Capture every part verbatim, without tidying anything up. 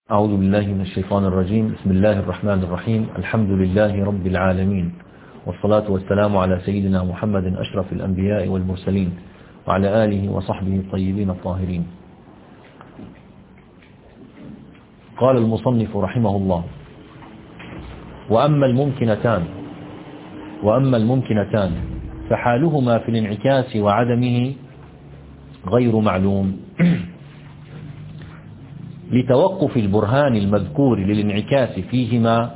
أعوذ بالله من الشيطان الرجيم. بسم الله الرحمن الرحيم. الحمد لله رب العالمين، والصلاة والسلام على سيدنا محمد أشرف الأنبياء والمرسلين، وعلى آله وصحبه الطيبين الطاهرين. قال المصنف رحمه الله: وأما الممكنتان وأما الممكنتان فحالهما في الانعكاس وعدمه غير معلوم، لتوقف البرهان المذكور للانعكاس فيهما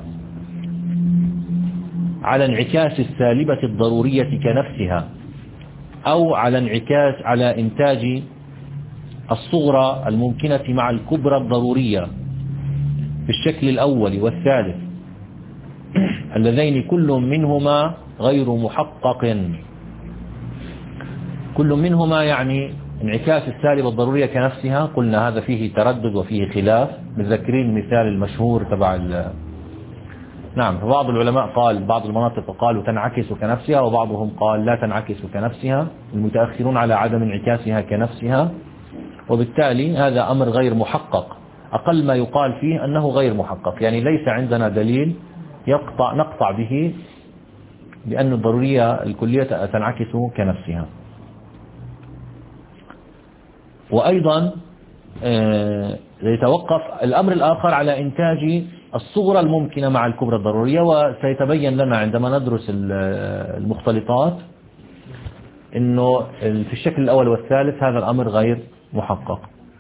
على انعكاس السالبة الضرورية كنفسها، أو على انعكاس على إنتاج الصغرى الممكنة مع الكبرى الضرورية في الشكل الأول والثالث، اللذين كل منهما غير محقق. كل منهما يعني انعكاس السالبة الضرورية كنفسها، قلنا هذا فيه تردد وفيه خلاف. متذكرين المثال المشهور تبع ال... نعم، فبعض العلماء قال بعض المناطق قالوا تنعكس كنفسها، وبعضهم قال لا تنعكس كنفسها، المتأخرون على عدم انعكاسها كنفسها، وبالتالي هذا أمر غير محقق. أقل ما يقال فيه أنه غير محقق، يعني ليس عندنا دليل يقطع نقطع به بأن الضرورية الكلية تنعكس كنفسها. وأيضا يتوقف الأمر الآخر على إنتاج الصغرى الممكنة مع الكبرى الضرورية، وسيتبين لنا عندما ندرس المختلطات أنه في الشكل الأول والثالث هذا الأمر غير محقق،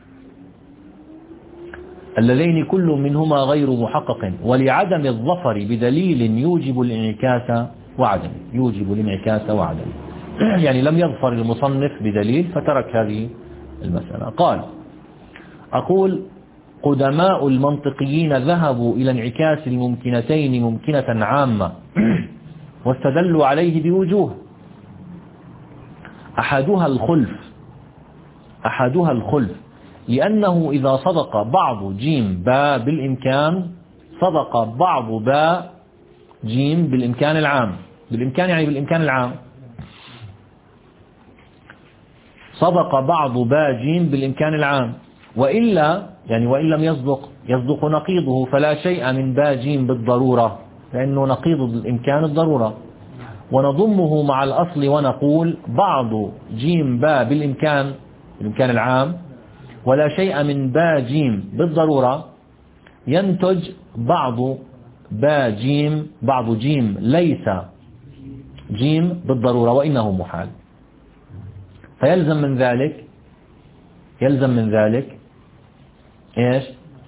اللذين كل منهما غير محقق، ولعدم الظفر بدليل يوجب الانعكاس وعدم يوجب الانعكاس وعدم يعني لم يظفر المصنف بدليل فترك هذه المسألة. قال: أقول قدماء المنطقيين ذهبوا إلى انعكاس الممكنتين ممكنة عامة واستدلوا عليه بوجوه، أحدها الخلف أحدها الخلف لأنه إذا صدق بعض جيم باء بالإمكان صدق بعض باء جيم بالإمكان العام. بالإمكان يعني بالإمكان العام، صدق بعض باء جيم بالإمكان العام، وإلا يعني وإن لم يصدق يصدق نقيضه، فلا شيء من باء جيم بالضرورة، لأنه نقيض الإمكان الضرورة، ونضمه مع الأصل ونقول بعض جيم باء بالإمكان بالإمكان العام ولا شيء من باء جيم بالضرورة، ينتج بعض باء جيم بعض جيم ليس جيم بالضرورة وإنه محال. فيلزم من ذلك يلزم من ذلك ايش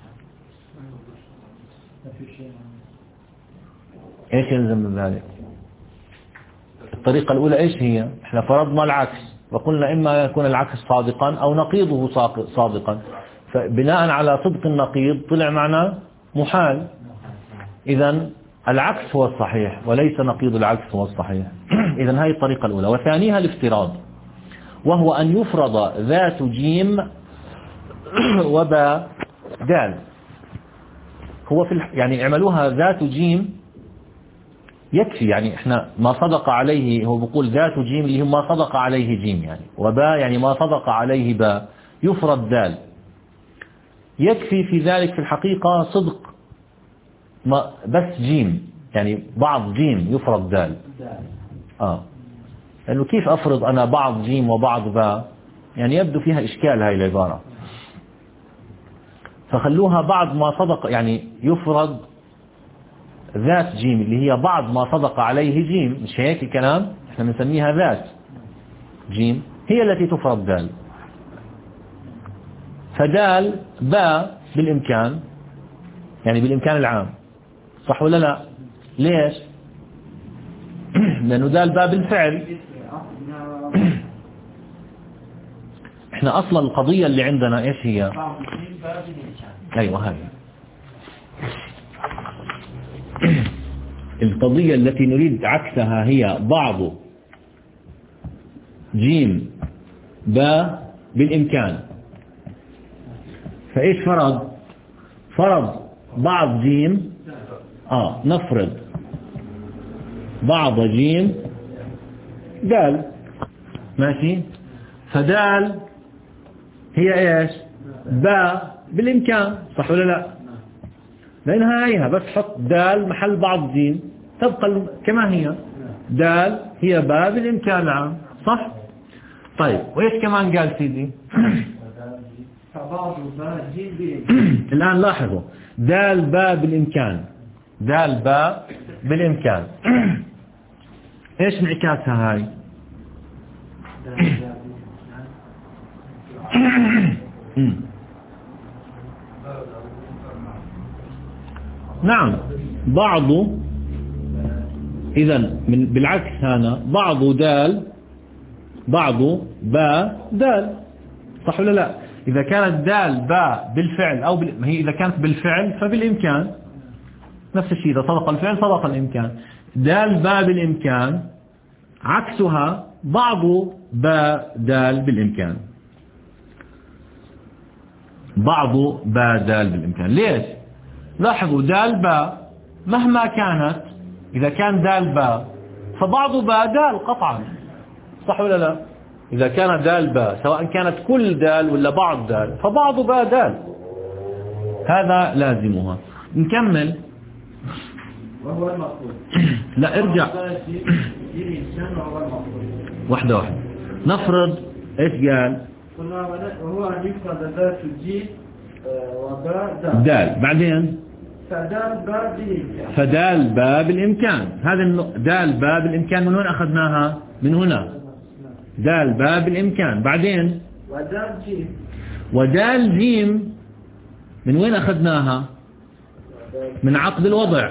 ايش يلزم من ذلك؟ الطريقة الأولى ايش هي؟ احنا فرضنا العكس وقلنا إما يكون العكس صادقا أو نقيضه صادقا، فبناء على صدق النقيض طلع معنا محال. إذن العكس هو الصحيح وليس نقيض العكس هو الصحيح. إذن هذه الطريقة الأولى. وثانيها الافتراض، وهو أن يفرض ذات جيم وباء دال. هو في الح... يعني اعملوها ذات جيم يكفي، يعني احنا ما صدق عليه، هو بيقول ذات جيم اللي هو ما صدق عليه جيم، يعني وباء يعني ما صدق عليه باء، يفرض دال. يكفي في ذلك في الحقيقة صدق ما بس جيم، يعني بعض جيم يفرض دال. آه لأنه كيف أفرض أنا بعض جيم وبعض باء؟ يعني يبدو فيها إشكال هاي العبارة، فخلوها بعض ما صدق، يعني يفرض ذات جيم اللي هي بعض ما صدق عليه جيم، مش هيك الكلام؟ احنا بنسميها ذات جيم هي التي تفرض دال. فدال باء بالإمكان يعني بالإمكان العام، صح ولا لا؟ ليش؟ لأنه دال باء بالفعل. احنا أصلا القضية اللي عندنا ايش هي؟ ايوه هذه القضية التي نريد عكسها، هي بعض جيم باء بالإمكان. فإيش فرض؟ فرض بعض جيم آه نفرض بعض جيم دال، ماشي؟ فدال هي ايش؟ باء بالإمكان، صح ولا لا؟ لأنها هيها بس حط دال محل بعض جيم تبقى كما هي، دال هي باء بالإمكان العام، صح؟ طيب وإيش كمان قال سيدي؟ فبعض باء جيم بالإمكان. الآن لاحظوا دال باء بالإمكان، دال باء بالإمكان إيش انعكاسها هاي؟ نعم بعض، إذا من بالعكس هنا بعض دال بعض باء دال، صح ولا لا؟ إذا كانت دال باء بالفعل أو بال... هي إذا كانت بالفعل فبالإمكان نفس الشيء، إذا صدق الفعل صدق الإمكان. دال باء بالإمكان عكسها بعض باء دال بالإمكان، بعض باء دال بالإمكان. ليش؟ لاحظوا دال باء مهما كانت، إذا كان دال باء فبعض باء دال قطعا، صح ولا لا؟ إذا كانت دال باء سواء كانت كل دال ولا بعض دال فبعض باء دال، هذا لازمها. نكمل. وهو المقصود. لا ارجع واحدة واحدة. نفرض ايش قال؟ قلنا وهو أن يفرض ذات الجيم وباء دال. دال بعدين فدال باء بالإمكان. فدال باء بالإمكان، هذا دال باء بالإمكان من وين أخذناها؟ من هنا. دال باء بالإمكان بعدين ودال جيم. ودال جيم من وين أخذناها؟ من عقد الوضع،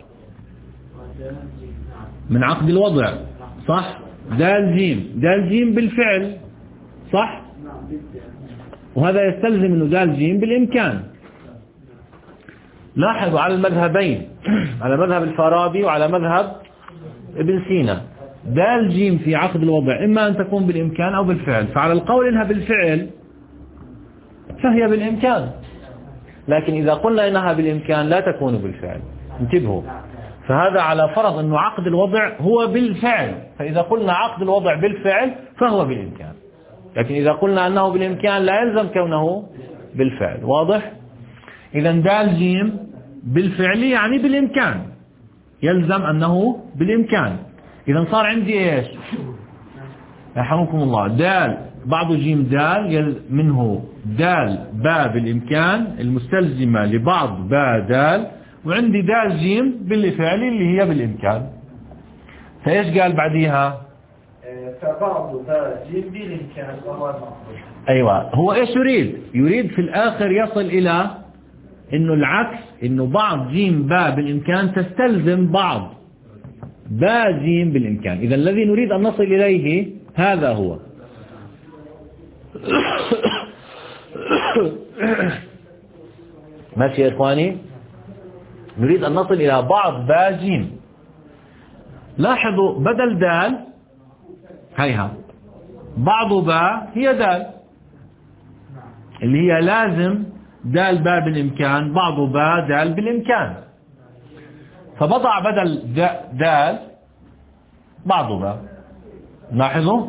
من عقد الوضع، صح؟ دال جيم، دال جيم بالفعل، صح؟ وهذا يستلزم أنه دال جيم بالإمكان. لاحظوا على المذهبين، على مذهب الفارابي وعلى مذهب ابن سينا، دال جيم في عقد الوضع إما أن تكون بالإمكان أو بالفعل، فعلى القول إنها بالفعل فهي بالإمكان، لكن إذا قلنا إنها بالإمكان لا تكون بالفعل. انتبهوا، فهذا على فرض أنه عقد الوضع هو بالفعل، فإذا قلنا عقد الوضع بالفعل فهو بالإمكان، لكن إذا قلنا أنه بالإمكان لا يلزم كونه بالفعل. واضح؟ إذا دال جيم بالفعل يعني بالإمكان، يلزم أنه بالإمكان. إذا صار عندي إيش؟ يرحمكم الله، دال بعض جيم دال منه دال باء بالإمكان المستلزمة لبعض باء دال، وعندي دال جيم بالفعل اللي هي بالإمكان. فإيش قال بعديها؟ فبعض باء جيم بالإمكان وهو المقصود. أيوة، هو إيش يريد؟ يريد في الآخر يصل إلى إنه العكس، إنه بعض جيم باء بالإمكان تستلزم بعض باء جيم بالإمكان. إذا الذي نريد أن نصل إليه هذا هو. ماشي يا إخواني؟ نريد أن نصل إلى بعض باء جيم. لاحظوا بدل دال هيها بعض باء هي دال اللي هي لازم دال باء بالإمكان بعض باء دال بالإمكان، فبضع بدل دال بعض باء. لاحظوا،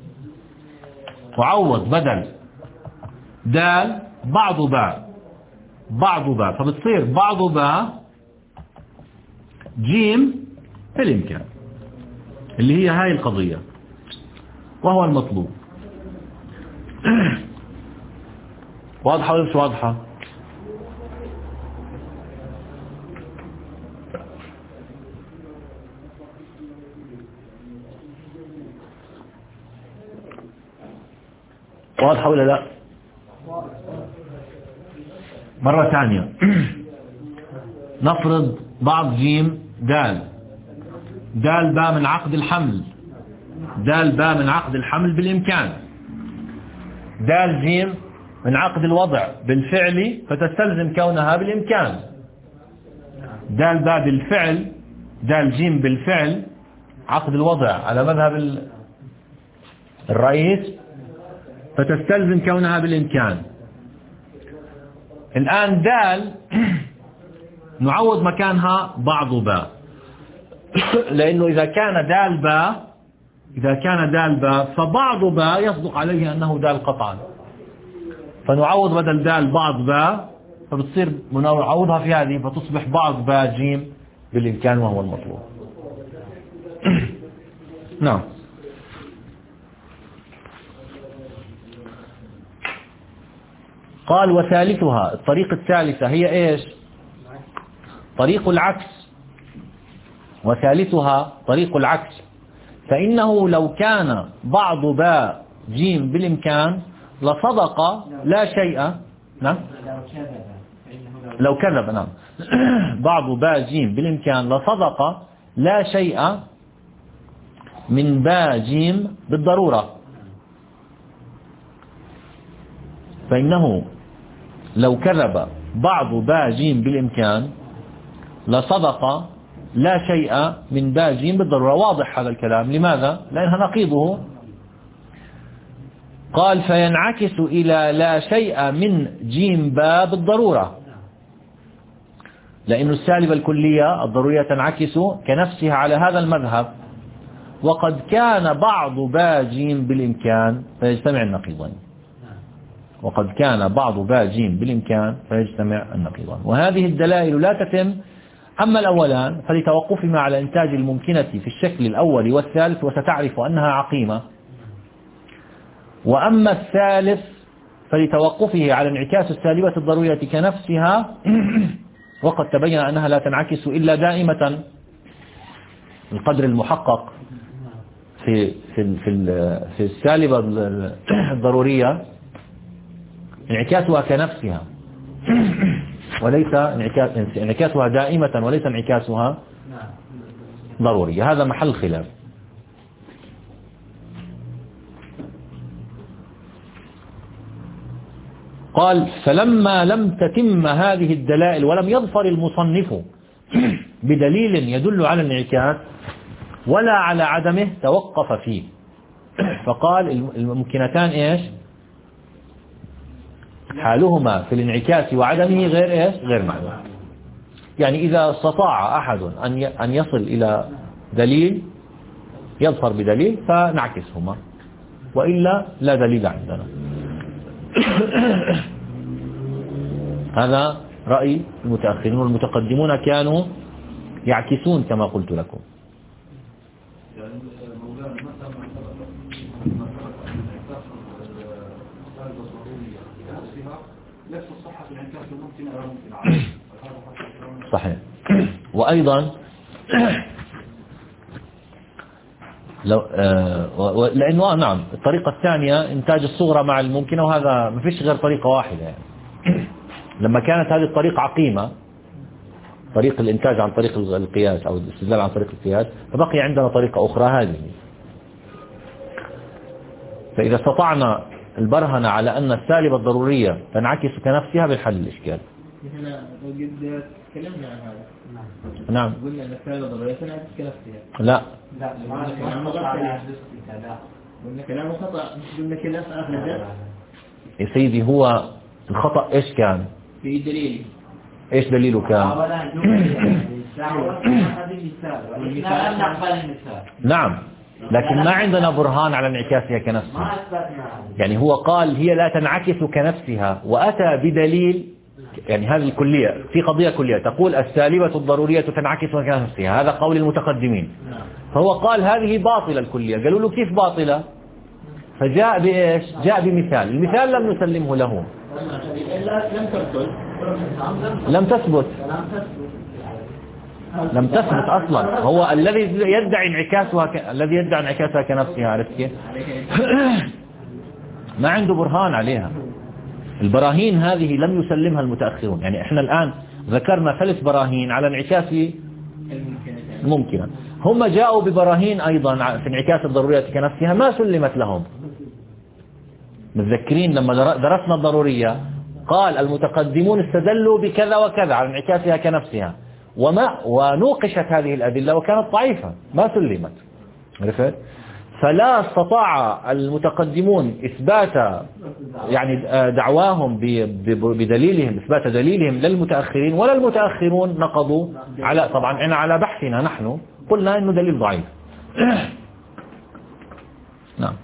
وعوض بدل دال بعض باء بعض باء، فبتصير بعض باء جيم بالإمكان اللي هي هاي القضية، وهو المطلوب. واضحة ولا مش واضحة؟ واضحة ولا لا؟ مرة ثانية. نفرض بعض جيم دال، دال باء من عقد الحمل، دال باء من عقد الحمل بالإمكان، دال جيم من عقد الوضع بالفعل فتستلزم كونها بالإمكان، دال باء بالفعل، دال جيم بالفعل عقد الوضع على مذهب الرئيس فتستلزم كونها بالإمكان. الآن دال نعوض مكانها بعض باء، لأنه إذا كان دال باء إذا كان دال باء فبعض باء يصدق عليه أنه دال قطعا، فنعوض بدل دال بعض باء فبتصير بنعوضها في هذه فتصبح بعض باء جيم بالإمكان وهو المطلوب. نعم. قال وثالثها، الطريقة الثالثة هي إيش؟ طريق العكس. وثالثها طريق العكس، فإنه لو كان بعض باء جيم بالإمكان لصدق لا شيء. نعم. لو كذب. نعم. بعض باء جيم بالإمكان لصدق لا شيء من باء جيم بالضرورة. فإنه لو كذب بعض باء جيم بالإمكان لصدق لا شيء من باء جيم بالضرورة. واضح هذا الكلام. لماذا؟ لأنها نقيضه. قال فينعكس إلى لا شيء من جيم باء بالضرورة، لأن السالبة الكلية الضرورية تنعكس كنفسها على هذا المذهب، وقد كان بعض باء جيم بالإمكان فيجتمع النقيضين. وقد كان بعض باء جيم بالإمكان فيجتمع النقيضان. وهذه الدلائل لا تتم. أما الأولان فلتوقفهما على إنتاج الممكنة في الشكل الأول والثالث وستعرف أنها عقيمة. وأما الثالث فلتوقفه على انعكاس السالبة الضرورية كنفسها، وقد تبين أنها لا تنعكس إلا دائمة القدر المحقق في في في في السالبة الضرورية انعكاسها كنفسها وليس انعكاسها دائمة وليس انعكاسها ضرورية. هذا محل خلاف. قال فلما لم تتم هذه الدلائل ولم يظفر المصنف بدليل يدل على الانعكاس ولا على عدمه توقف فيه، فقال الممكنتان إيش؟ حالهما في الانعكاس وعدمه غير إيش؟ غير معلوم. يعني إذا استطاع أحد أن يصل إلى دليل يظفر بدليل فنعكسهما، وإلا لا دليل عندنا. هذا رأي المتأخرين، والمتقدمون كانوا يعكسون كما قلت لكم. صحيح. وأيضا لو آه لأنه نعم الطريقة الثانية إنتاج الصغرى مع الممكنة، وهذا ما فيش غير طريقة واحدة يعني. لما كانت هذه الطريقة عقيمة، طريق الإنتاج عن طريق القياس أو الاستدلال عن طريق القياس، فبقي عندنا طريقة أخرى هذه. فإذا استطعنا البرهنة على أن السالبة الضرورية تنعكس كنفسها بنحل الإشكال. احنا قد تكلمنا عن هذا. نعم. قلنا أن السالبة الضرورية تنعكس كنفسها. لا. لا. قلنا كلامه خطأ. قلنا كلام آخر الدرس. يا سيدي هو الخطأ إيش كان؟ في دليل. إيش دليله كان؟ نعم، لكن ما عندنا برهان على انعكاسها كنفسها. يعني هو قال هي لا تنعكس كنفسها، وأتى بدليل. يعني هذه الكلية في قضية كلية تقول السالبة الضرورية تنعكس كنفسها، هذا قول المتقدمين. فهو قال هذه باطلة الكلية. قالوا له كيف باطلة؟ فجاء بإيش؟ جاء بمثال. المثال لم نسلمه له. لم تثبت لم تثبت أصلا. هو الذي يدعي انعكاسها ك... الذي يدعي انعكاسها كنفسها، عرفت كيف؟ ما عنده برهان عليها. البراهين هذه لم يسلمها المتأخرون. يعني احنا الآن ذكرنا ثلاث براهين على انعكاس الممكنة، هم جاءوا ببراهين أيضا في انعكاس الضرورية كنفسها ما سلمت لهم. متذكرين لما درسنا الضرورية قال المتقدمون استدلوا بكذا وكذا على انعكاسها كنفسها، وما ونوقشت هذه الأدلة وكانت ضعيفة ما سلمت، عرفت؟ فلا استطاع المتقدمون إثبات يعني دعواهم بدليلهم، إثبات دليلهم للمتأخرين، ولا المتأخرون نقضوا على طبعا أنا على بحثنا نحن قلنا إنه دليل ضعيف. نعم.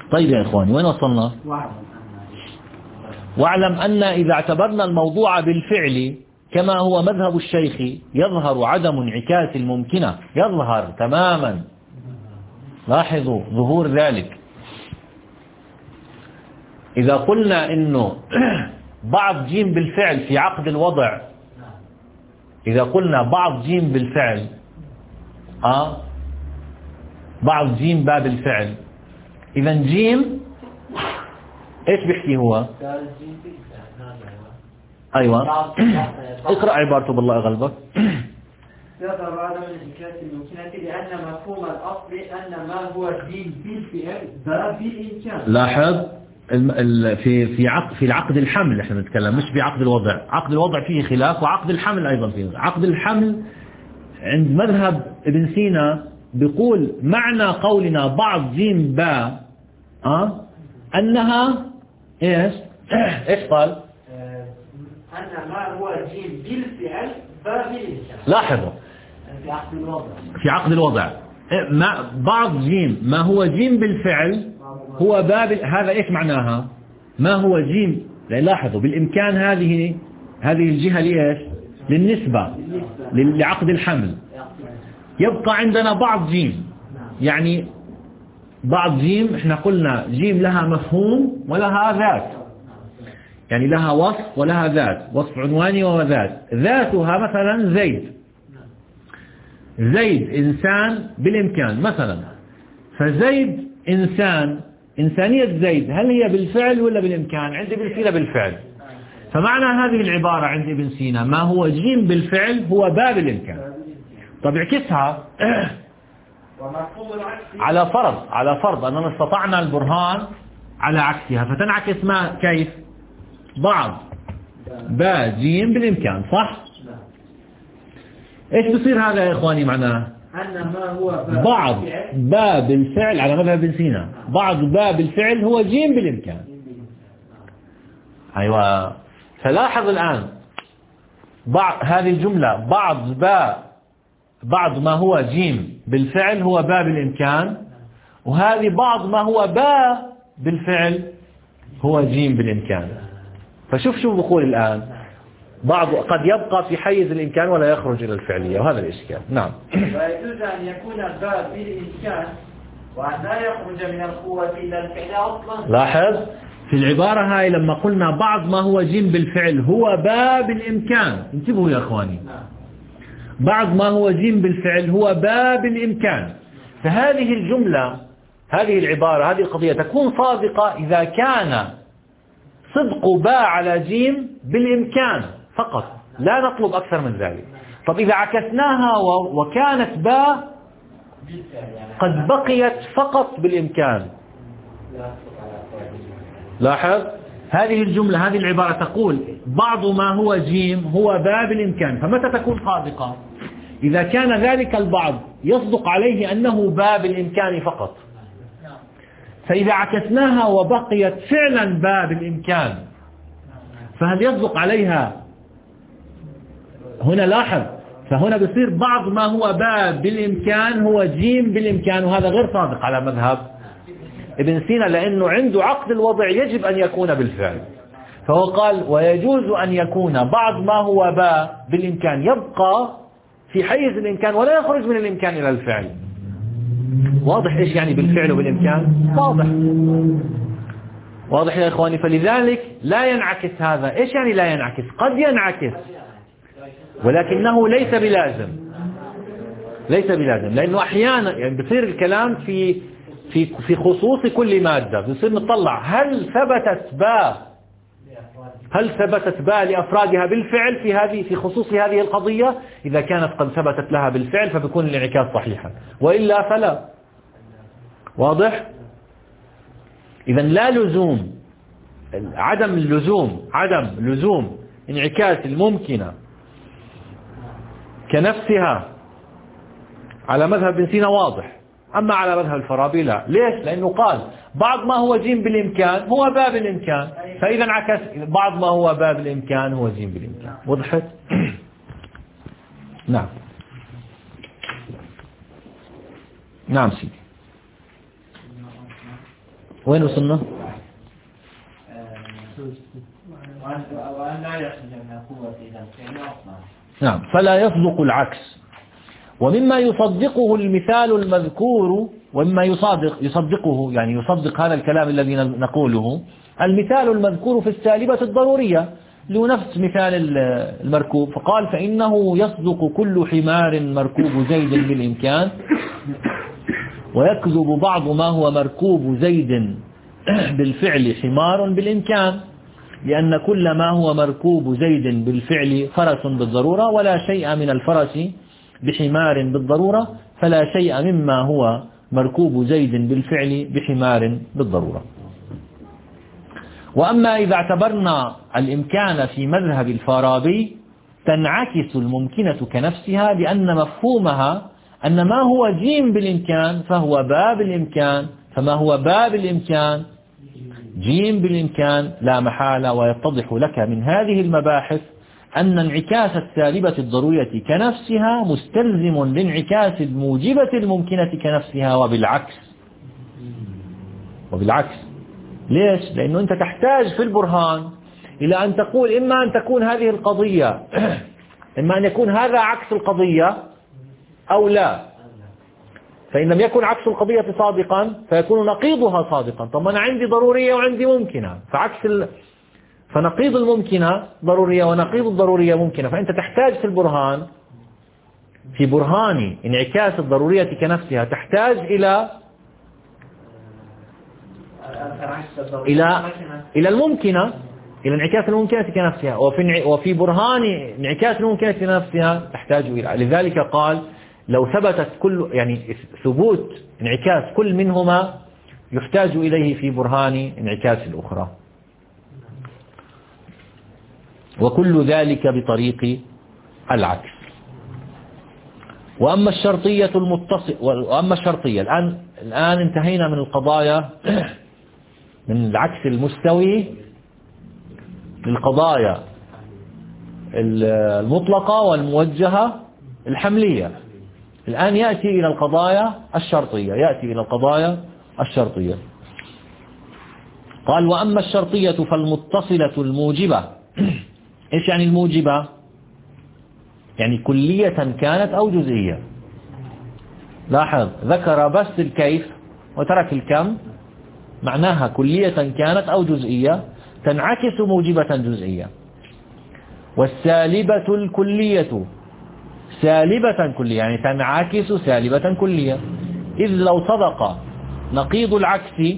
طيب يا إخواني وين وصلنا؟ واعلم أن إذا اعتبرنا الموضوع بالفعل كما هو مذهب الشيخ يظهر عدم انعكاس الممكنة، يظهر تماما. لاحظوا ظهور ذلك. إذا قلنا إنه بعض جيم بالفعل في عقد الوضع، إذا قلنا بعض جيم بالفعل آه بعض جيم باب الفعل، إذا جيم إيش بيحكي هو؟ أيوة اقرأ عبارته بالله أغلبك. يظهر عدم الانعكاس الممكنة لأن مفهوم الأصل أن ما هو جيم بالفعل باب بالإمكان. لاحظ في في عقد في العقد الحمل احنا نتكلم، مش في عقد الوضع. عقد الوضع فيه خلاف، وعقد الحمل أيضا فيه. عقد الحمل عند مذهب ابن سينا بيقول معنى قولنا بعض جيم باء أه؟ أنها إيش إيش قال؟ أن ما هو جيم بالفعل باب بالإمكان. لاحظوا في عقد الوضع في عقد الوضع ما بعض جيم ما هو جيم بالفعل هو باب. هذا إيش معناها؟ ما هو جيم، لاحظوا بالإمكان هذه هذه الجهة لإيش؟ للنسبة لعقد الحمل. يبقى عندنا بعض جيم، يعني بعض جيم احنا قلنا جيم لها مفهوم ولها ذات، يعني لها وصف ولها ذات، وصف عنواني وذات. ذاتها مثلا زيد، زيد إنسان بالإمكان مثلا. فزيد إنسان، إنسانية زيد هل هي بالفعل ولا بالإمكان؟ عند ابن سينا بالفعل. فمعنى هذه العبارة عند ابن سينا ما هو جيم بالفعل هو باب الإمكان. طب اعكسها على فرض على فرض أننا استطعنا البرهان على عكسها، فتنعكس ما كيف؟ بعض با جيم بالإمكان، صح؟ إيش بصير هذا يا إخواني معناه؟ أن ما هو بعض باب الفعل على مذهب ابن سينا، بعض باب الفعل هو جيم بالإمكان. أيوة. فلاحظ الآن بعض هذه الجملة، بعض باب بعض ما هو جيم بالفعل هو باب الإمكان، وهذه بعض ما هو با بالفعل هو جيم بالإمكان. فشوف شو بقول الآن، بعض قد يبقى في حيز الإمكان ولا يخرج إلى الفعلية، وهذا الإشكال. نعم. ويجوز أن يكون الباب بالإمكان وأن لا يخرج من القوة إلا الفعل أصلا. لاحظ في العبارة هاي لما قلنا بعض ما هو جيم بالفعل هو باب الإمكان، انتبهوا يا أخواني، بعض ما هو جيم بالفعل هو باب الإمكان. فهذه الجملة، هذه العبارة، هذه القضية تكون صادقة إذا كان صدق باء على جيم بالإمكان فقط، لا نطلب أكثر من ذلك. طب إذا عكسناها وكانت باء قد بقيت فقط بالإمكان، لاحظ هذه الجملة، هذه العبارة تقول بعض ما هو جيم هو باء بالإمكان. فمتى تكون صادقة؟ إذا كان ذلك البعض يصدق عليه أنه باء بالإمكان فقط. فإذا عكسناها وبقيت فعلا باء بالإمكان فهل يصدق عليها هنا؟ لاحظ فهنا بصير بعض ما هو باء بالإمكان هو جيم بالإمكان، وهذا غير صادق على مذهب ابن سينا، لأنه عنده عقد الوضع يجب أن يكون بالفعل. فهو قال ويجوز أن يكون بعض ما هو باء بالإمكان يبقى في حيز الإمكان ولا يخرج من الإمكان إلى الفعل. واضح إيش يعني بالفعل وبالإمكان؟ واضح واضح يا إخواني. فلذلك لا ينعكس هذا. إيش يعني لا ينعكس؟ قد ينعكس ولكنه ليس بلازم، ليس بلازم، لأنه أحيانا يعني بصير الكلام في في في خصوص كل مادة. بنصير نطلع هل ثبتت باء هل ثبتت باء لأفرادها بالفعل في هذه في خصوص هذه القضية. إذا كانت قد ثبتت لها بالفعل فبيكون الانعكاس صحيحا، وإلا فلا. واضح؟ إذا لا لزوم، عدم اللزوم عدم لزوم انعكاس الممكنة كنفسها على مذهب ابن سينا واضح. أما على مذهب الفارابي لا. ليش؟ لأنه قال بعض ما هو جيم بالإمكان هو باب الإمكان، فإذا انعكس بعض ما هو باب الإمكان هو جيم بالإمكان. وضحت؟ نعم نعم سيدي. وين وصلنا؟ وأن لا يخرج من القوة إذا كان أصلا. نعم، فلا يصدق العكس. ومما يصدقه المثال المذكور، ومما يصدق يصدقه يعني يصدق هذا الكلام الذي نقوله المثال المذكور في السالبة الضرورية لنفس مثال المركوب. فقال فإنه يصدق كل حمار مركوب زيد بالإمكان، ويكذب بعض ما هو مركوب زيد بالفعل حمار بالإمكان، لأن كل ما هو مركوب زيد بالفعل فرس بالضرورة، ولا شيء من الفرس بحمار بالضرورة، فلا شيء مما هو مركوب زيد بالفعل بحمار بالضرورة. وأما إذا اعتبرنا الإمكان في مذهب الفارابي تنعكس الممكنة كنفسها، لأن مفهومها أن ما هو جيم بالإمكان فهو باب الإمكان، فما هو باب الإمكان جيم بالإمكان لا محالة. ويتضح لك من هذه المباحث أن انعكاس السالبة الضرورية كنفسها مستلزم لانعكاس الموجبة الممكنة كنفسها، وبالعكس وبالعكس ليش؟ لأنه أنت تحتاج في البرهان إلى أن تقول إما أن تكون هذه القضية إما أن يكون هذا عكس القضية أو لا. فإن لم يكن عكس القضية صادقا فيكون نقيضها صادقا. طب أنا عندي ضرورية وعندي ممكنة، فعكس ال... فنقيض الممكنة ضرورية ونقيض الضرورية ممكنة. فأنت تحتاج في البرهان في برهان انعكاس الضرورية كنفسها تحتاج إلى إلى إلى الممكنة، إلى انعكاس الممكنة كنفسها. وفي وفي برهان انعكاس الممكنة كنفسها تحتاج إلى. لذلك قال لو ثبتت كل يعني ثبوت انعكاس كل منهما يحتاج إليه في برهان انعكاس الأخرى، وكل ذلك بطريق العكس. وأما الشرطية المتصل وأما الشرطية الآن الآن انتهينا من القضايا من العكس المستوي للقضايا المطلقة والموجهة الحملية. الآن يأتي إلى القضايا الشرطية يأتي إلى القضايا الشرطية قال وأما الشرطية فالمتصلة الموجبة. إيش يعني الموجبة؟ يعني كلية كانت أو جزئية. لاحظ ذكر بس الكيف وترك الكم، معناها كلية كانت أو جزئية تنعكس موجبة جزئية. والسالبة الكلية سالبة كلية يعني تنعكس سالبة كلية، إذ لو صدق نقيض العكس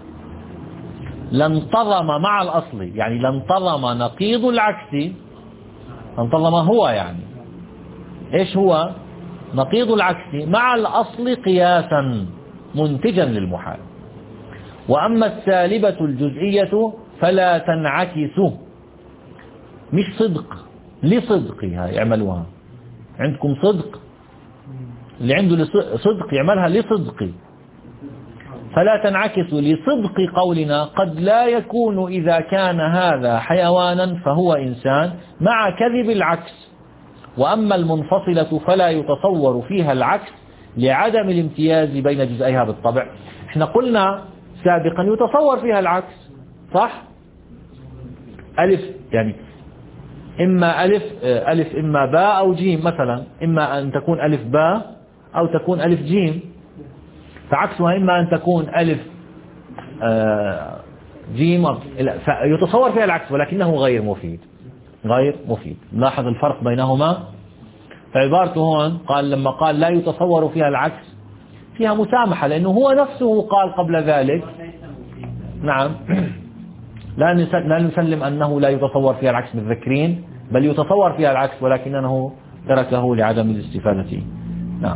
لانتظم مع الأصل، يعني لانتظم نقيض العكس لانتظم هو يعني إيش هو نقيض العكس مع الأصل قياسا منتجا للمحال. وأما السالبة الجزئية فلا تنعكس، مش صدق لصدقها يعملوها. عندكم صدق، اللي عنده صدق يعملها لصدق، فلا تنعكس لصدق قولنا قد لا يكون إذا كان هذا حيوانا فهو إنسان مع كذب العكس. وأما المنفصلة فلا يتصور فيها العكس لعدم الامتياز بين جزئيها بالطبع. احنا قلنا سابقا يتصور فيها العكس صح؟ ألف يعني إما ألف ألف إما باء أو جيم مثلا، إما أن تكون ألف باء أو تكون ألف جيم، فعكسها إما أن تكون ألف جيم. يتصور فيها العكس ولكنه غير مفيد غير مفيد. لاحظ الفرق بينهما. فعبارته هون قال لما قال لا يتصور فيها العكس فيها مسامحة، لأنه هو نفسه قال قبل ذلك نعم لا نسلم أنه لا يتصور فيها العكس بالذكرين، بل يتصور فيها العكس ولكنه تركه لعدم الاستفادة نعم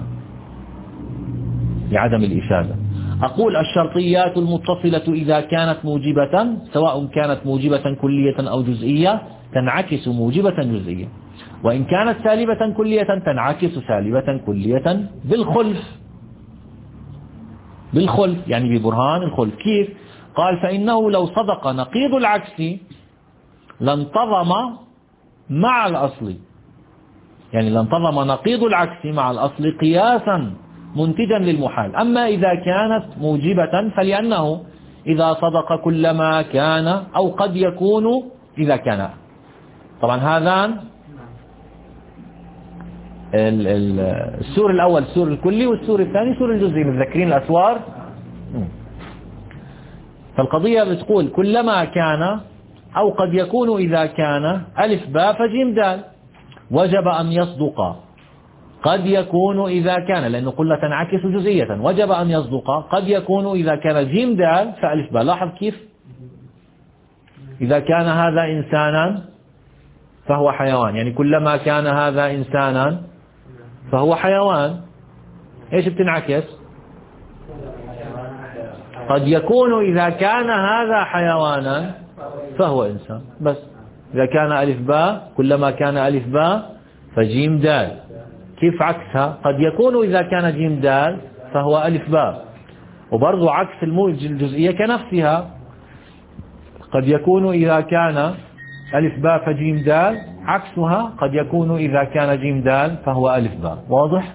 لعدم الإفادة. أقول الشرطيات المتصلة إذا كانت موجبة سواء كانت موجبة كلية أو جزئية تنعكس موجبة جزئية، وإن كانت سالبة كلية تنعكس سالبة كلية بالخلف بالخلف يعني ببرهان الخلف. كيف؟ قال فإنه لو صدق نقيض العكس لانتظم مع الأصل، يعني لانتظم نقيض العكس مع الأصل قياسا منتجا للمحال. أما إذا كانت موجبة فلأنه إذا صدق كلما كان أو قد يكون إذا كان. طبعا هذان السور الأول السور الكلي والسور الثاني سور الجزئي، متذكرين الأسوار. فالقضية بتقول كلما كان أو قد يكون إذا كان ألف باء فجيم دال، وجب أن يصدق قد يكون إذا كان، لأنه قلنا تنعكس جزئية، وجب أن يصدق قد يكون إذا كان جيم دال فألف باء. لاحظ كيف إذا كان هذا إنسانا فهو حيوان، يعني كلما كان هذا إنسانا فهو حيوان. إيش بتنعكس؟ قد يكون إذا كان هذا حيوانا فهو إنسان. بس إذا كان ألف باء كلما كان ألف باء فجيم دال. كيف عكسها؟ قد يكون إذا كان جيم دال فهو ألف باء. وبرضو عكس الموج الجزئية كنفسها، قد يكون إذا كان ألف باء فجيم دال، عكسها قد يكون إذا كان جيم دال فهو ألف باء. واضح؟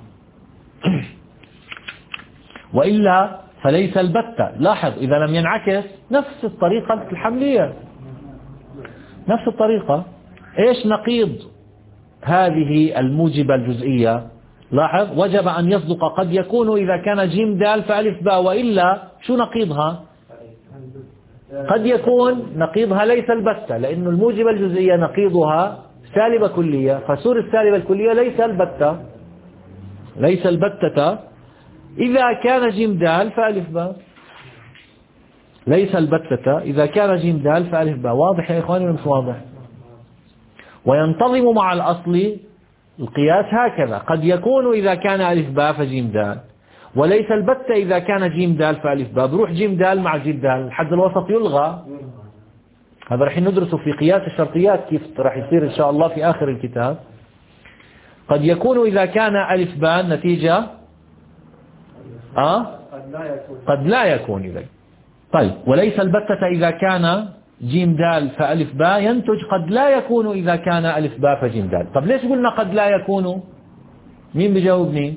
وإلا فليس البتة. لاحظ إذا لم ينعكس نفس الطريقة الحملية، نفس الطريقة. إيش نقيض هذه الموجبة الجزئية؟ لاحظ وجب أن يصدق قد يكون إذا كان جيم دال فألف باء، وإلا شو نقيضها؟ قد يكون نقيضها ليس البتة، لأن الموجبة الجزئية نقيضها سالبة كلية، فسور السالبة الكلية ليس البتة، ليس البتة. إذا كان جيم دال فألف باء، ليس البتة إذا كان جيم دال فألف باء. واضح يا إخواني ولا مش واضح؟ وينتظم مع الأصل القياس هكذا، قد يكون إذا كان ألف باء فجيم دال، وليس البتة إذا كان جيم دال فألف باء. بروح جيم دال مع جيم دال، الحد الوسط يلغى. هذا رح ندرسه في قياس الشرطيات كيف رح يصير إن شاء الله في آخر الكتاب. قد يكون إذا كان ألف باء النتيجة أه؟ قد لا يكون إذا. طيب وليس البتة إذا كان جيم دال فألف باء، ينتج قد لا يكون إذا كان ألف باء فجيم دال. طب ليش قلنا قد لا يكون؟ مين بيجاوبني؟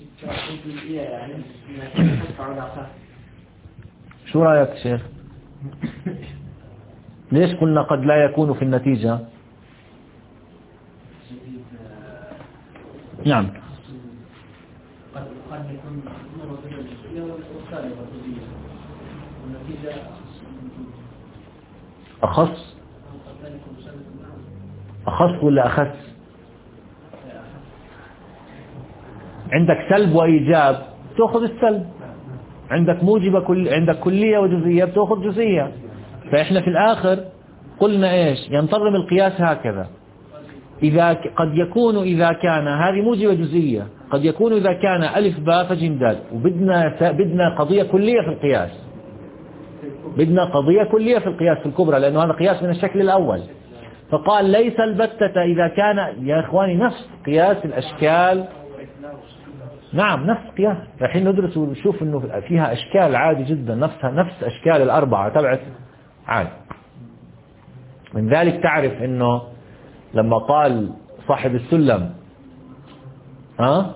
شو رأيك شيخ؟ ليش قلنا قد لا يكون في النتيجة؟ نعم قد يكون والنتيجة أخص أخص ولا أخس؟ عندك سلب وإيجاب تأخذ السلب، عندك موجبة كل عندك كلية وجزئية بتأخذ جزئية. فإحنا في الآخر قلنا إيش؟ ينتظم القياس هكذا. إذا قد يكون إذا كان هذه موجبة جزئية، قد يكون إذا كان ألف باء فجيم دال، وبدنا بدنا قضية كلية في القياس، بدنا قضية كلية في القياس في الكبرى، لأنه هذا قياس من الشكل الأول. فقال ليس البتة إذا كان، يا إخواني نفس قياس الأشكال. نعم نفس قياس، الحين ندرس ونشوف إنه فيها أشكال عادي جدا، نفسها نفس أشكال الأربعة تبعت عادي. من ذلك تعرف إنه لما قال صاحب السلم ها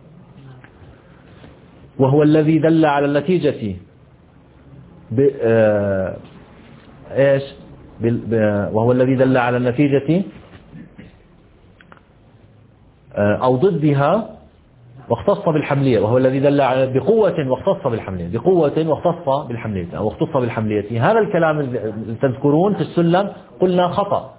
وهو الذي دل على النتيجة ب آه ايش وهو الذي دل على النتيجة آه او ضدها واختص بالحملية، وهو الذي دل على بقوة واختص بالحملية، بقوة واختص بالحملية او اختص بالحملية. هذا الكلام اللي تذكرون في السلم قلنا خطأ.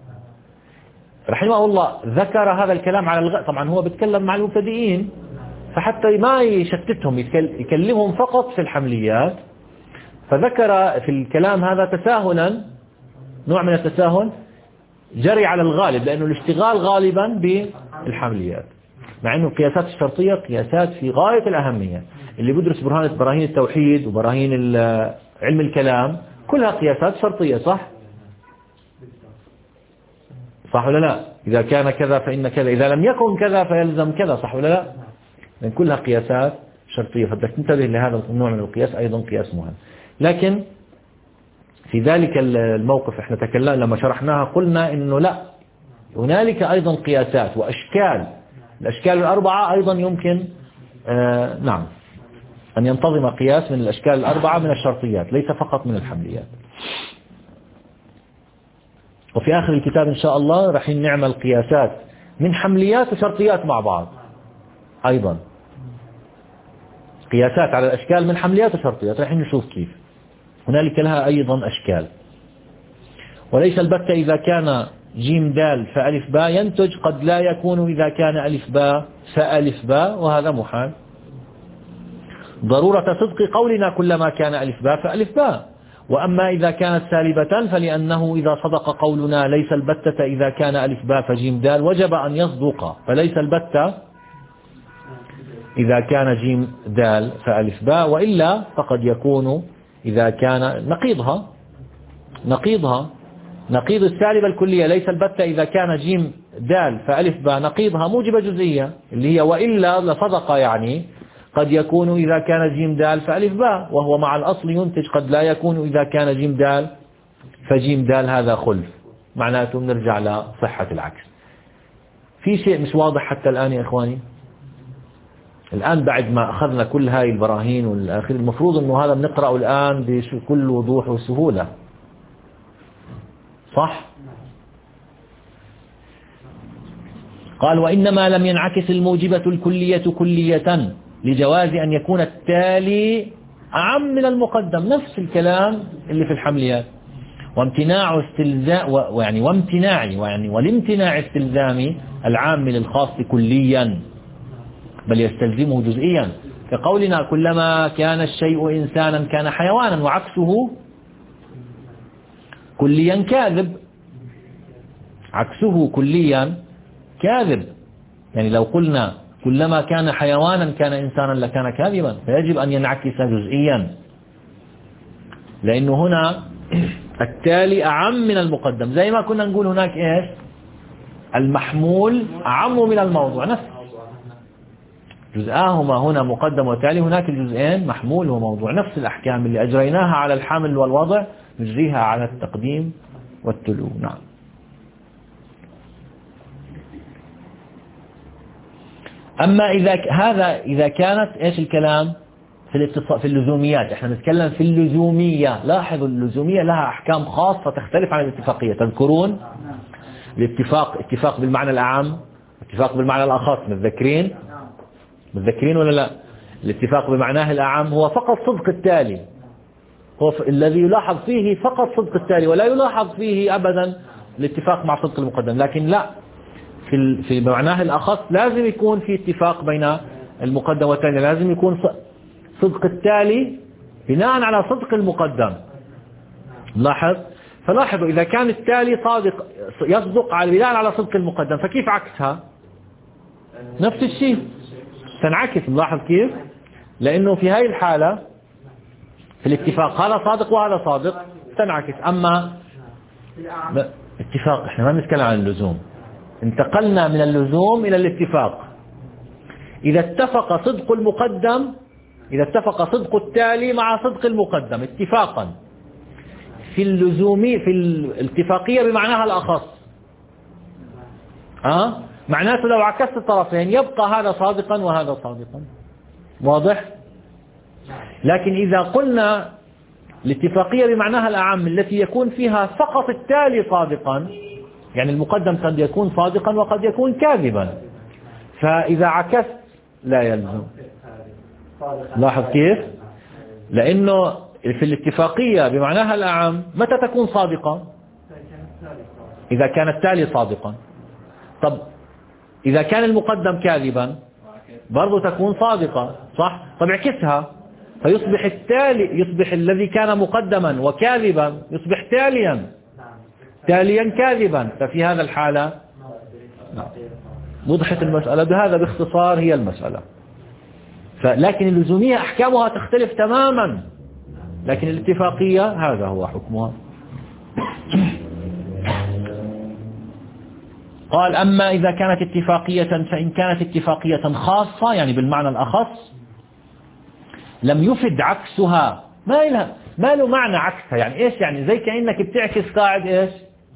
رحمه الله ذكر هذا الكلام على الغ... طبعا هو بيتكلم مع المبتدئين، فحتى ما يشتتهم يكلمهم فقط في الحمليات، فذكر في الكلام هذا تساهلا، نوع من التساهل جري على الغالب، لأنه الاشتغال غالبا بالحمليات، مع أنه القياسات الشرطية قياسات في غاية الأهمية. اللي بدرس برهان براهين التوحيد وبراهين علم الكلام كلها قياسات شرطية، صح؟ صح ولا لا؟ إذا كان كذا فإن كذا، إذا لم يكن كذا فيلزم كذا، صح ولا لا؟ لأن كلها قياسات شرطية، فبدك تنتبه لهذا النوع من القياس، أيضا قياس مهم. لكن في ذلك الموقف احنا تكلمنا لما شرحناها قلنا إنه لا، هنالك أيضا قياسات وأشكال، الأشكال الأربعة أيضا يمكن آه نعم أن ينتظم قياس من الأشكال الأربعة من الشرطيات ليس فقط من الحمليات. وفي آخر الكتاب إن شاء الله رح نعمل قياسات من حمليات وشرطيات مع بعض أيضا، قياسات على الأشكال من حمليات وشرطيات رح نشوف كيف هنالك لها أيضا أشكال. وليس البتة إذا كان جيم دال فألف باء ينتج، قد لا يكون إذا كان ألف باء فألف باء، وهذا محال. ضرورة صدق قولنا كلما كان ألف باء فألف باء. وأما إذا كانت سالبة فلأنه إذا صدق قولنا ليس البتة إذا كان ألف باء فجيم دال وجب أن يصدق، فليس البتة إذا كان جيم دال فألف باء، وإلا فقد يكون إذا كان نقيضها نقيضها نقيض السالبة الكلية ليس البتة إذا كان جيم دال فألف باء نقيضها موجبة جزئية اللي هي وإلا لصدق، يعني قد يكون إذا كان جيم دال فألف باء، وهو مع الأصل ينتج قد لا يكون إذا كان جيم دال فجيم دال، هذا خلف، معناته نرجع لصحة العكس. في شيء مش واضح حتى الآن يا إخواني؟ الآن بعد ما أخذنا كل هاي البراهين والآخر المفروض أنه هذا بنقرأه الآن بكل وضوح وسهولة، صح؟ قال وإنما لم ينعكس الموجبة الكلية كلية لجواز أن يكون التالي أعم من المقدم، نفس الكلام اللي في الحمليات. وامتناع استلزام ويعني وامتناع يعني والامتناع استلزام العام للخاص كليا بل يستلزمه جزئيا، كقولنا كلما كان الشيء إنسانا كان حيوانا، وعكسه كليا كاذب، عكسه كليا كاذب. يعني لو قلنا كلما كان حيوانا كان إنسانا لكان كاذبا، فيجب أن ينعكس جزئيا، لأنه هنا التالي أعم من المقدم، زي ما كنا نقول هناك إيش المحمول أعم من الموضوع، نفس جزءاهما هنا مقدم وتالي، هناك الجزئين محمول وموضوع، نفس الأحكام اللي أجريناها على الحمل والوضع نجريها على التقديم والتلو. نعم. أما إذا هذا إذا كانت إيش الكلام في الاتصال في اللزوميات، إحنا نتكلم في اللزومية. لاحظوا اللزومية لها أحكام خاصة تختلف عن الاتفاقية. تذكرون الاتفاق اتفاق بالمعنى الأعم، اتفاق بالمعنى الأخص، متذكرين متذكرين ولا لا؟ الاتفاق بمعناه الأعم هو فقط صدق التالي، هو الذي يلاحظ فيه فقط صدق التالي، ولا يلاحظ فيه أبدا الاتفاق مع صدق المقدم. لكن لا، في في معناه الأخص لازم يكون في اتفاق بين المقدم والتالي، لازم يكون صدق التالي بناء على صدق المقدم. لاحظ، فلاحظوا إذا كان التالي صادق يصدق على بناء على صدق المقدم، فكيف عكسها؟ نفس الشيء تنعكس. نلاحظ كيف؟ لأنه في هاي الحالة في الاتفاق هذا صادق وهذا صادق تنعكس. أما اتفاق احنا ما بنتكلم عن اللزوم، انتقلنا من اللزوم إلى الاتفاق. إذا اتفق صدق المقدم إذا اتفق صدق التالي مع صدق المقدم اتفاقا في اللزومي في الاتفاقية بمعناها الأخص، أه؟ معناته لو عكست الطرفين يبقى هذا صادقا وهذا صادقا. واضح؟ لكن إذا قلنا الاتفاقية بمعناها الأعم التي يكون فيها فقط التالي صادقا، يعني المقدم قد يكون صادقا وقد يكون كاذبا، فإذا عكست لا يلزم. لاحظ كيف؟ لأنه في الاتفاقية بمعناها الأعم متى تكون صادقة؟ إذا كان التالي صادقا. طب إذا كان المقدم كاذبا برضو تكون صادقة، صح؟ طب اعكسها فيصبح التالي يصبح الذي كان مقدما وكاذبا يصبح تاليا تاليا كاذبا، ففي هذا الحالة نعم. وضحت المسألة. بهذا باختصار هي المسألة. لكن اللزومية أحكامها تختلف تماما، لكن الاتفاقية هذا هو حكمها. قال أما إذا كانت اتفاقية فإن كانت اتفاقية خاصة يعني بالمعنى الأخص لم يفد عكسها، ما لها ما له معنى عكسها. يعني إيش؟ يعني زي كأنك بتعكس قاعد إيش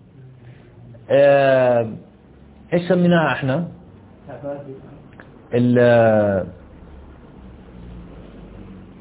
آه إيش سميناها إحنا ال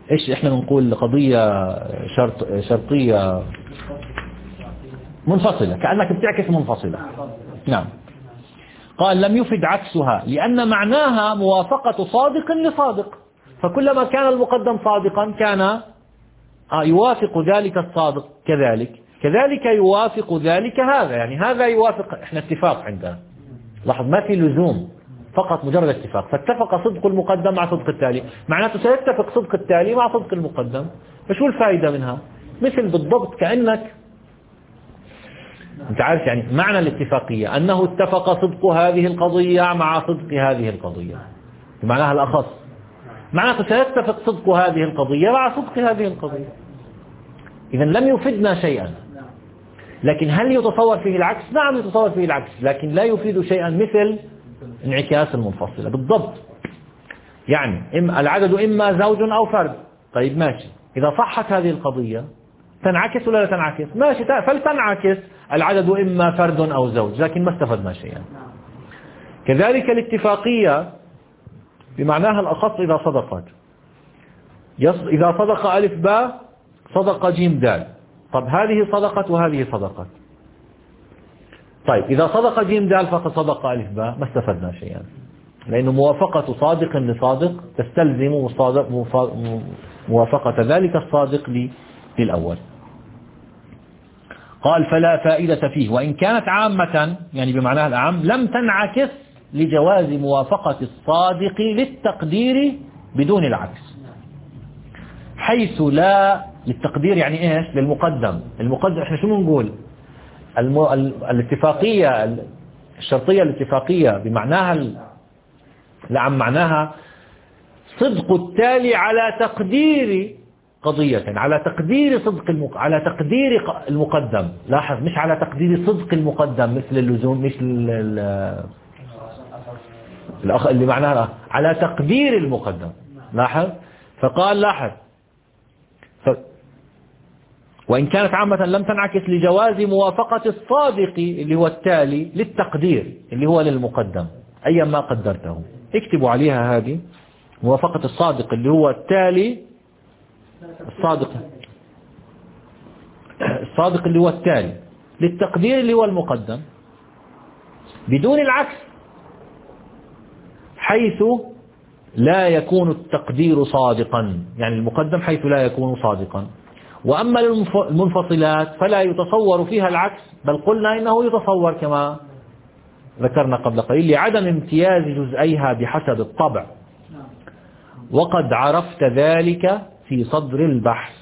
إيش إحنا بنقول قضية شرط شرطية منفصلة، كأنك بتعكس منفصلة. نعم. قال لم يفد عكسها لأن معناها موافقة صادق لصادق، فكلما كان المقدم صادقا كان يوافق ذلك الصادق كذلك، كذلك يوافق ذلك هذا، يعني هذا يوافق. احنا اتفاق عندنا، لاحظ ما في لزوم، فقط مجرد اتفاق. فاتفق صدق المقدم مع صدق التالي، معناته سيتفق صدق التالي مع صدق المقدم. فشو الفائدة منها؟ مثل بالضبط كأنك انت عارف يعني معنى الاتفاقية أنه اتفق صدق هذه القضية مع صدق هذه القضية بمعناها الأخص، معناته سيتفق صدق هذه القضية مع صدق هذه القضية. إذا لم يفيدنا شيئا، لكن هل يتصور فيه العكس؟ نعم يتصور فيه العكس، لكن لا يفيد شيئا مثل انعكاس المنفصلة بالضبط. يعني إما العدد إما زوج أو فرد، طيب ماشي، إذا صحت هذه القضية تنعكس ولا لا تنعكس؟ ماشي فلتنعكس، العدد إما فرد أو زوج، لكن ما استفدنا شيئا. كذلك الاتفاقية بمعناها الأخص إذا صدقت، إذا صدق ألف باء صدق جيم دال، طب هذه صدقت وهذه صدقت. طيب إذا صدق جيم دال فقد صدق ألف باء، ما استفدنا شيئا، لأنه موافقة صادق لصادق تستلزم موافقة ذلك الصادق للأول. قال فلا فائدة فيه وإن كانت عامة، يعني بمعناها الأعم، لم تنعكس لجواز موافقة الصادق للتقدير بدون العكس، حيث لا للتقدير يعني إيش؟ للمقدم. المقدم إحنا شو بنقول؟ الم... الاتفاقية الشرطية الاتفاقية بمعناها ال... لعم معناها صدق التالي على تقدير قضية، على تقدير صدق المق... على تقدير المقدم. لاحظ مش على تقدير صدق المقدم مثل اللزوم، مش ال... الأخ اللي معناها على تقدير المقدم. لاحظ فقال لاحظ ف... وإن كانت عامة لم تنعكس لجواز موافقة الصادق اللي هو التالي للتقدير اللي هو للمقدم أيا ما قدرته. اكتبوا عليها هذه موافقة الصادق اللي هو التالي، الصادق الصادق اللي هو التالي للتقدير اللي هو المقدم بدون العكس، حيث لا يكون التقدير صادقا، يعني المقدم حيث لا يكون صادقا. وأما المنفصلات فلا يتصور فيها العكس، بل قلنا إنه يتصور كما ذكرنا قبل قليل لعدم امتياز جزئيها بحسب الطبع، وقد عرفت ذلك في صدر البحث.